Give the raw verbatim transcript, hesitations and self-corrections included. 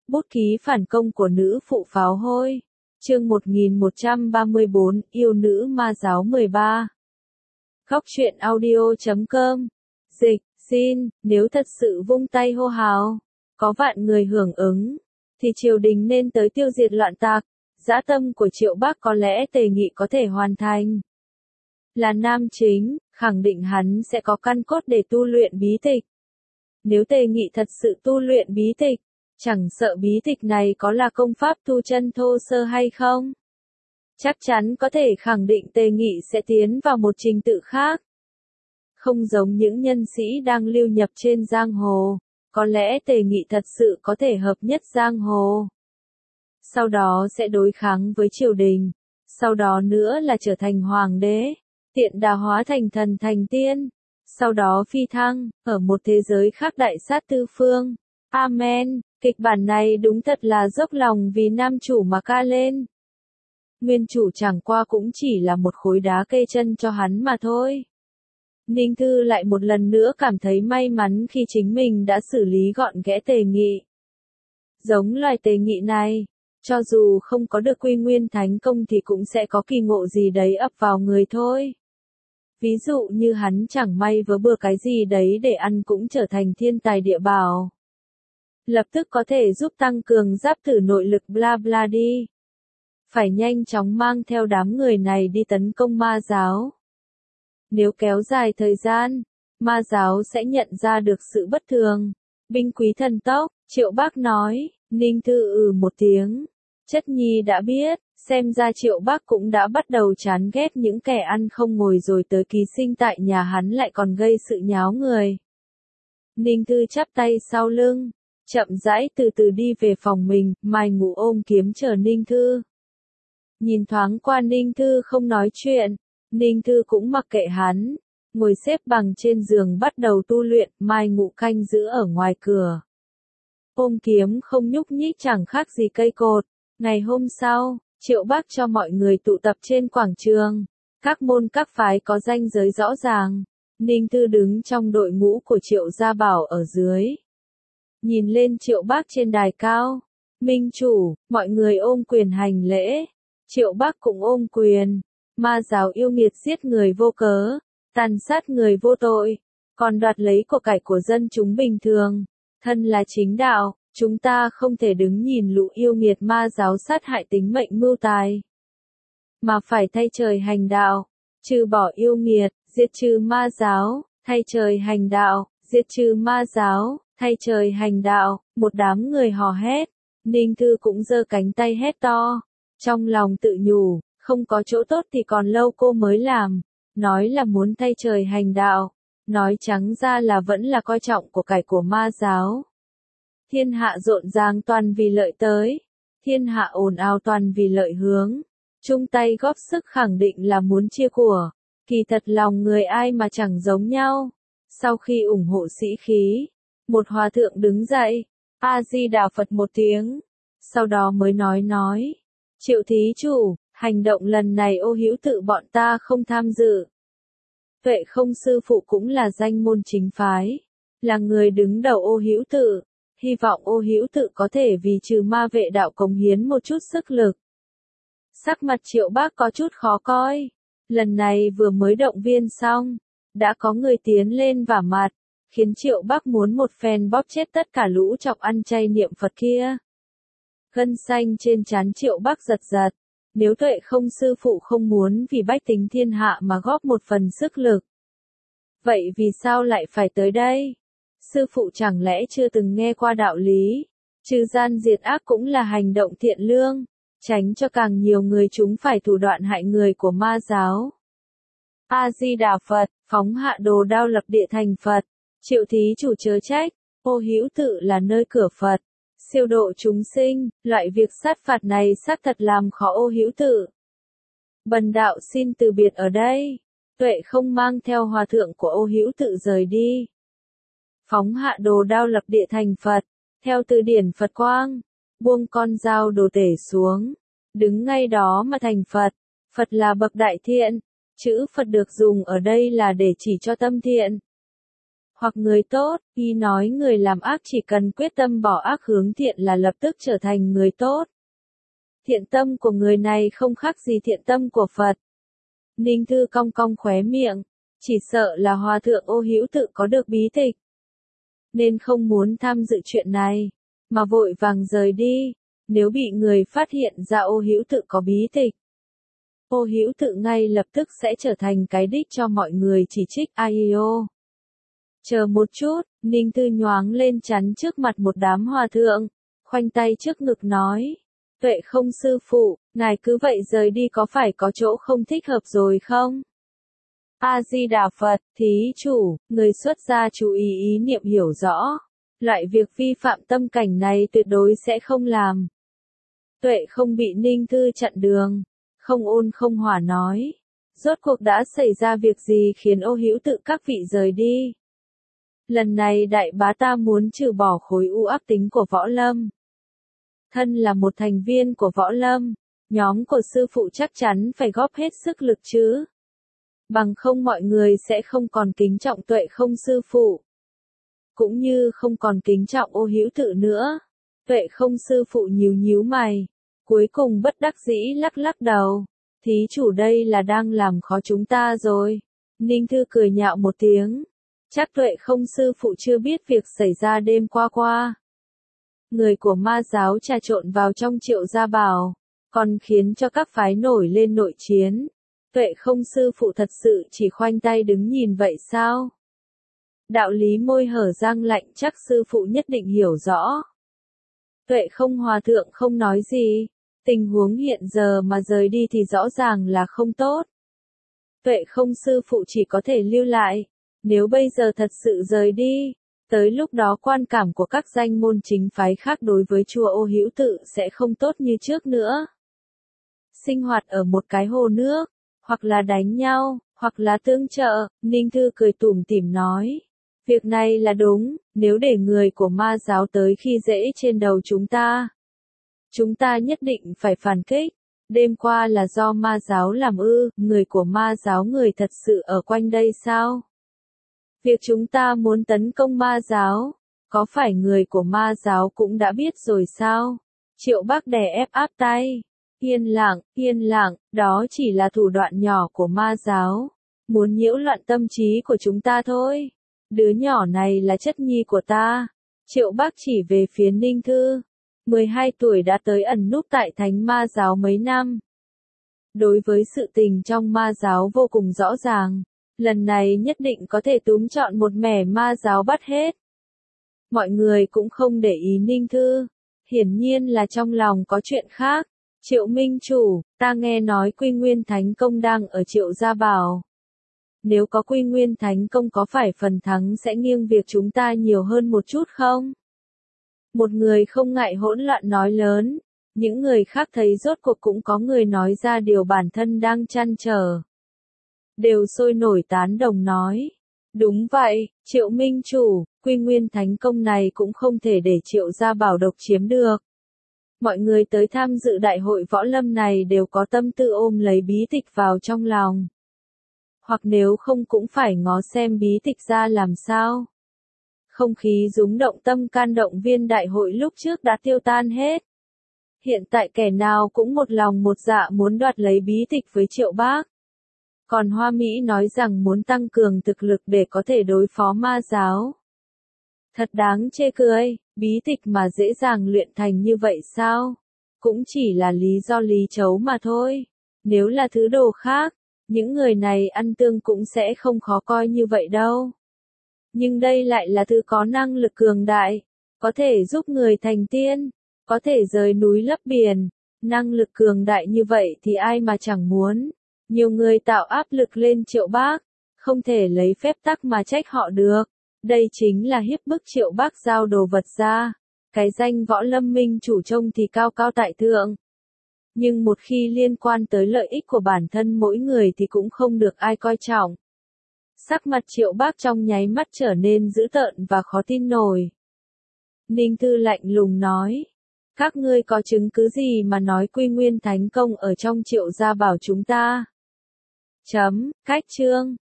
Bút ký phản công của nữ phụ pháo hôi. Chương một nghìn một trăm ba mươi bốn, yêu nữ ma giáo mười ba. Góc truyện audio chấm com. Dịch, xin, nếu thật sự vung tay hô hào, có vạn người hưởng ứng, thì triều đình nên tới tiêu diệt loạn tạc. Dã tâm của Triệu Bác có lẽ Tề Nghị có thể hoàn thành. Là nam chính, khẳng định hắn sẽ có căn cốt để tu luyện bí tịch. Nếu Tề Nghị thật sự tu luyện bí tịch, chẳng sợ bí tịch này có là công pháp tu chân thô sơ hay không. Chắc chắn có thể khẳng định Tề Nghị sẽ tiến vào một trình tự khác. Không giống những nhân sĩ đang lưu nhập trên giang hồ, có lẽ Tề Nghị thật sự có thể hợp nhất giang hồ. Sau đó sẽ đối kháng với triều đình, sau đó nữa là trở thành hoàng đế, tiện đà hóa thành thần thành tiên, sau đó phi thăng, ở một thế giới khác đại sát tư phương. Amen, kịch bản này đúng thật là dốc lòng vì nam chủ mà ca lên. Nguyên chủ chẳng qua cũng chỉ là một khối đá kê chân cho hắn mà thôi. Ninh Thư lại một lần nữa cảm thấy may mắn khi chính mình đã xử lý gọn ghẽ Tề Nghị. Giống loài Tề Nghị này, cho dù không có được Quy Nguyên Thánh Công thì cũng sẽ có kỳ ngộ gì đấy ập vào người thôi. Ví dụ như hắn chẳng may vớ bừa cái gì đấy để ăn cũng trở thành thiên tài địa bảo. Lập tức có thể giúp tăng cường giáp thử nội lực bla bla đi. Phải nhanh chóng mang theo đám người này đi tấn công ma giáo. Nếu kéo dài thời gian, ma giáo sẽ nhận ra được sự bất thường. Binh quý thần tốc, Triệu Bác nói. Ninh Thư ừ một tiếng. Chất nhi đã biết, xem ra Triệu Bác cũng đã bắt đầu chán ghét những kẻ ăn không ngồi rồi tới ký sinh tại nhà hắn lại còn gây sự nháo người. Ninh Thư chắp tay sau lưng, chậm rãi từ từ đi về phòng mình, Mai Ngũ ôm kiếm chờ Ninh Thư. Nhìn thoáng qua Ninh Thư không nói chuyện, Ninh Thư cũng mặc kệ hắn, ngồi xếp bằng trên giường bắt đầu tu luyện, Mai Ngũ canh giữ ở ngoài cửa. Ôm kiếm không nhúc nhích chẳng khác gì cây cột. Ngày hôm sau, Triệu Bác cho mọi người tụ tập trên quảng trường. Các môn các phái có ranh giới rõ ràng. Ninh Thư đứng trong đội ngũ của Triệu Gia Bảo ở dưới. Nhìn lên Triệu Bác trên đài cao. Minh chủ, mọi người ôm quyền hành lễ. Triệu Bác cũng ôm quyền. Ma giáo yêu nghiệt giết người vô cớ, tàn sát người vô tội, còn đoạt lấy của cải của dân chúng bình thường. Thân là chính đạo, chúng ta không thể đứng nhìn lũ yêu nghiệt ma giáo sát hại tính mệnh mưu tài. Mà phải thay trời hành đạo, trừ bỏ yêu nghiệt, diệt trừ ma giáo, thay trời hành đạo, diệt trừ ma giáo, thay trời hành đạo, một đám người hò hét. Ninh Thư cũng giơ cánh tay hét to, trong lòng tự nhủ, không có chỗ tốt thì còn lâu cô mới làm, nói là muốn thay trời hành đạo. Nói trắng ra là vẫn là coi trọng của cải của ma giáo. Thiên hạ rộn ràng toàn vì lợi tới. Thiên hạ ồn ào toàn vì lợi hướng. Chung tay góp sức khẳng định là muốn chia của. Kỳ thật lòng người ai mà chẳng giống nhau. Sau khi ủng hộ sĩ khí, một hòa thượng đứng dậy. A-di-đà Phật một tiếng. Sau đó mới nói nói. Triệu thí chủ, hành động lần này Ô Hữu Tự bọn ta không tham dự. Vệ Không sư phụ cũng là danh môn chính phái, là người đứng đầu Ô Hữu Tự, hy vọng Ô Hữu Tự có thể vì trừ ma vệ đạo cống hiến một chút sức lực. Sắc mặt Triệu Bác có chút khó coi, lần này vừa mới động viên xong, đã có người tiến lên vả mặt, khiến Triệu Bác muốn một phen bóp chết tất cả lũ chọc ăn chay niệm Phật kia. Gân xanh trên trán Triệu Bác giật giật. Nếu Tuệ Không sư phụ không muốn vì bách tính thiên hạ mà góp một phần sức lực, vậy vì sao lại phải tới đây? Sư phụ chẳng lẽ chưa từng nghe qua đạo lý, trừ gian diệt ác cũng là hành động thiện lương, tránh cho càng nhiều người chúng phải thủ đoạn hại người của ma giáo. A-di-đà Phật, phóng hạ đồ đao lập địa thành Phật, Triệu thí chủ chớ trách, Ô Hữu Tự là nơi cửa Phật. Siêu độ chúng sinh, loại việc sát phạt này xác thật làm khó Ô Hữu Tự. Bần đạo xin từ biệt ở đây. Tuệ Không mang theo hòa thượng của Ô Hữu Tự rời đi. Phóng hạ đồ đao lập địa thành Phật, theo từ điển Phật quang, buông con dao đồ tể xuống, đứng ngay đó mà thành Phật. Phật là bậc đại thiện, chữ Phật được dùng ở đây là để chỉ cho tâm thiện. hoặc người tốt, y nói người làm ác chỉ cần quyết tâm bỏ ác hướng thiện là lập tức trở thành người tốt. Thiện tâm của người này không khác gì thiện tâm của Phật. Ninh Thư cong cong khóe miệng, chỉ sợ là Hòa thượng Ô Hữu Tự có được bí tịch, nên không muốn tham dự chuyện này, mà vội vàng rời đi. Nếu bị người phát hiện ra Ô Hữu Tự có bí tịch, Ô Hữu Tự ngay lập tức sẽ trở thành cái đích cho mọi người chỉ trích. Ai ô. Chờ một chút, Ninh Thư nhoáng lên chắn trước mặt một đám hòa thượng, khoanh tay trước ngực nói. Tuệ không sư phụ, ngài cứ vậy rời đi có phải có chỗ không thích hợp rồi không? A-di-đà Phật, thí chủ, người xuất gia chú ý ý niệm hiểu rõ. Loại việc vi phạm tâm cảnh này tuyệt đối sẽ không làm. Tuệ không bị Ninh Thư chặn đường, không ôn không hỏa nói. Rốt cuộc đã xảy ra việc gì khiến Ô Hữu Tự các vị rời đi? Lần này đại bá ta muốn trừ bỏ khối u ác tính của Võ Lâm. Thân là một thành viên của Võ Lâm, nhóm của sư phụ chắc chắn phải góp hết sức lực chứ. Bằng không mọi người sẽ không còn kính trọng Tuệ không sư phụ. Cũng như không còn kính trọng Ô Hữu Tự nữa. Tuệ không sư phụ nhíu nhíu mày, cuối cùng bất đắc dĩ lắc lắc đầu. Thí chủ đây là đang làm khó chúng ta rồi. Ninh Thư cười nhạo một tiếng. Chắc Tuệ không sư phụ chưa biết việc xảy ra đêm qua qua. Người của ma giáo trà trộn vào trong Triệu Gia Bảo, còn khiến cho các phái nổi lên nội chiến. Tuệ không sư phụ thật sự chỉ khoanh tay đứng nhìn vậy sao? Đạo lý môi hở răng lạnh chắc sư phụ nhất định hiểu rõ. Tuệ không hòa thượng không nói gì, tình huống hiện giờ mà rời đi thì rõ ràng là không tốt. Tuệ không sư phụ chỉ có thể lưu lại, nếu bây giờ thật sự rời đi, tới lúc đó quan cảm của các danh môn chính phái khác đối với chùa Ô Hữu Tự sẽ không tốt như trước nữa. Sinh hoạt ở một cái hồ nước, hoặc là đánh nhau, hoặc là tương trợ, Ninh Thư cười tủm tỉm nói. Việc này là đúng, nếu để người của ma giáo tới khi dễ trên đầu chúng ta. Chúng ta nhất định phải phản kích. Đêm qua là do ma giáo làm ư, người của ma giáo người thật sự ở quanh đây sao? Việc chúng ta muốn tấn công ma giáo, có phải người của ma giáo cũng đã biết rồi sao? Triệu Bác đè ép áp tay. Yên lặng, yên lặng, đó chỉ là thủ đoạn nhỏ của ma giáo. Muốn nhiễu loạn tâm trí của chúng ta thôi. Đứa nhỏ này là chất nhi của ta. Triệu Bác chỉ về phía Ninh Thư. mười hai tuổi đã tới ẩn núp tại thánh ma giáo mấy năm. Đối với sự tình trong ma giáo vô cùng rõ ràng. Lần này nhất định có thể túm chọn một mẻ ma giáo bắt hết. Mọi người cũng không để ý Ninh Thư. Hiển nhiên là trong lòng có chuyện khác. Triệu Minh Chủ, ta nghe nói Quy Nguyên Thánh Công đang ở Triệu Gia Bảo. Nếu có Quy Nguyên Thánh Công có phải phần thắng sẽ nghiêng việc chúng ta nhiều hơn một chút không? Một người không ngại hỗn loạn nói lớn. Những người khác thấy rốt cuộc cũng có người nói ra điều bản thân đang trăn trở. Đều sôi nổi tán đồng nói. Đúng vậy, Triệu Minh Chủ, Quy Nguyên Thánh Công này cũng không thể để Triệu Gia Bảo độc chiếm được. Mọi người tới tham dự đại hội võ lâm này đều có tâm tư ôm lấy bí tịch vào trong lòng. Hoặc nếu không cũng phải ngó xem bí tịch ra làm sao. Không khí rúng động tâm can động viên đại hội lúc trước đã tiêu tan hết. Hiện tại kẻ nào cũng một lòng một dạ muốn đoạt lấy bí tịch với Triệu Bác. Còn Hoa Mỹ nói rằng muốn tăng cường thực lực để có thể đối phó ma giáo. Thật đáng chê cười, bí tịch mà dễ dàng luyện thành như vậy sao? Cũng chỉ là lý do lý chấu mà thôi. Nếu là thứ đồ khác, những người này ăn tương cũng sẽ không khó coi như vậy đâu. Nhưng đây lại là thứ có năng lực cường đại, có thể giúp người thành tiên, có thể rời núi lấp biển. Năng lực cường đại như vậy thì ai mà chẳng muốn. Nhiều người tạo áp lực lên Triệu Bác, không thể lấy phép tắc mà trách họ được. Đây chính là hiếp bức Triệu Bác giao đồ vật ra. Cái danh võ lâm minh chủ trông thì cao cao tại thượng. Nhưng một khi liên quan tới lợi ích của bản thân mỗi người thì cũng không được ai coi trọng. Sắc mặt Triệu Bác trong nháy mắt trở nên dữ tợn và khó tin nổi. Ninh Thư lạnh lùng nói. Các ngươi có chứng cứ gì mà nói Quy Nguyên Thánh Công ở trong Triệu Gia Bảo chúng ta? Chấm, cách chương.